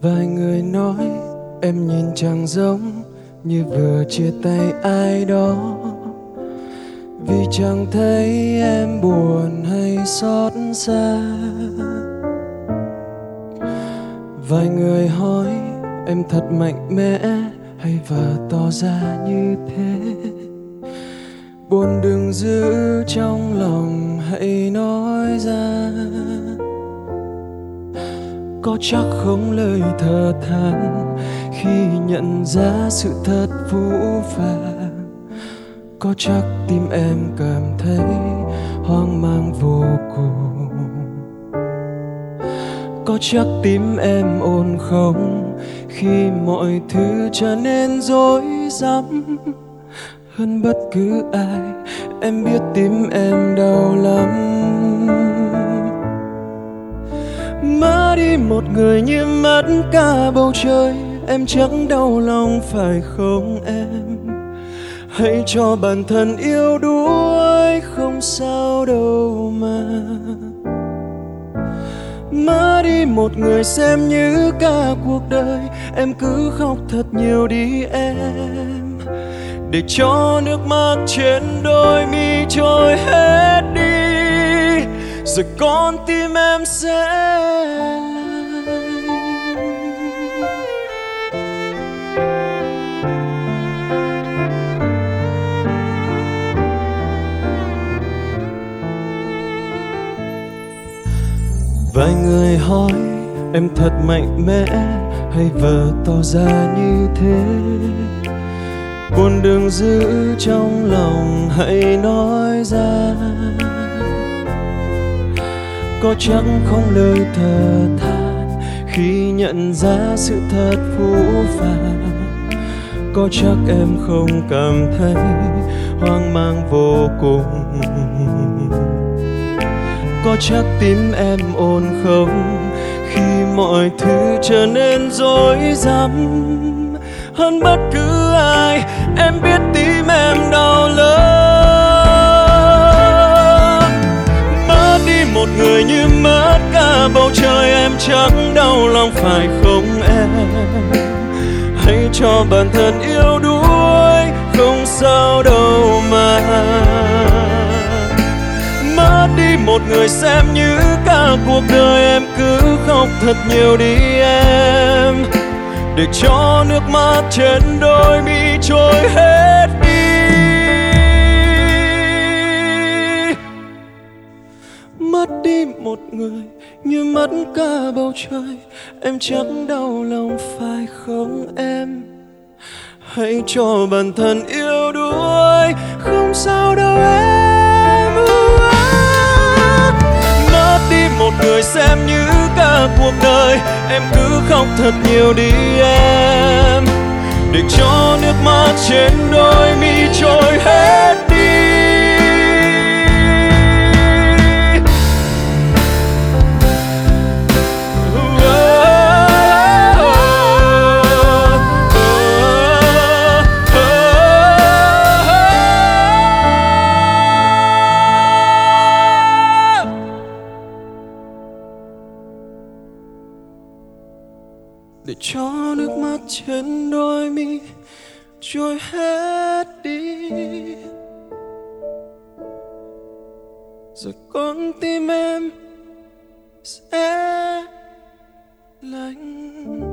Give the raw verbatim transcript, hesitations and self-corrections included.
Vài người nói em nhìn chẳng giống như vừa chia tay ai đó, vì chẳng thấy em buồn hay xót xa. Vài người hỏi em thật mạnh mẽ hay vờ tỏ ra như thế. Buồn đừng giữ trong lòng, hãy nói ra. Có chắc không lời thở than khi nhận ra sự thật phũ phàng. Có chắc tim em cảm thấy hoang mang vô cùng. Có chắc tim em ổn không khi mọi thứ trở nên rối rắm. Hơn bất cứ ai em biết tim em đau lắm. Mất đi một người như mất cả bầu trời, em chẳng đau lòng phải không em? Hãy cho bản thân yêu đuối, không sao đâu mà. Mất đi một người xem như cả cuộc đời, em cứ khóc thật nhiều đi em, để cho nước mắt trên đôi mi trôi hết đi, rồi con tim em sẽ lành. Vài người hỏi em thật mạnh mẽ hay vờ tỏ ra như thế. Buồn đừng giữ trong lòng, hãy nói ra. Có chắc không lời thở than khi nhận ra sự thật phũ phàng. Có chắc em không cảm thấy hoang mang vô cùng. Có chắc tim em ổn không khi mọi thứ trở nên rối rắm. Hơn bất cứ ai em biết tim em đau lắm. Mất đi một người như mất cả bầu trời, em chẳng đau lòng phải không em? Hãy cho bản thân yêu đuối, không sao đâu mà. Mất đi một người xem như cả cuộc đời, em cứ khóc thật nhiều đi em, để cho nước mắt trên đôi mi trôi hết đi. Mất đi một người như mất cả bầu trời, em chẳng đau lòng phải không em? Hãy cho bản thân yêu đuối, không sao đâu em. Mất đi một người xem như cả cuộc đời, em cứ khóc thật nhiều đi em, để cho nước mắt trên đôi mi trôi hết đi. Để cho nước mắt trên đôi mi trôi hết đi, rồi con tim em sẽ lành.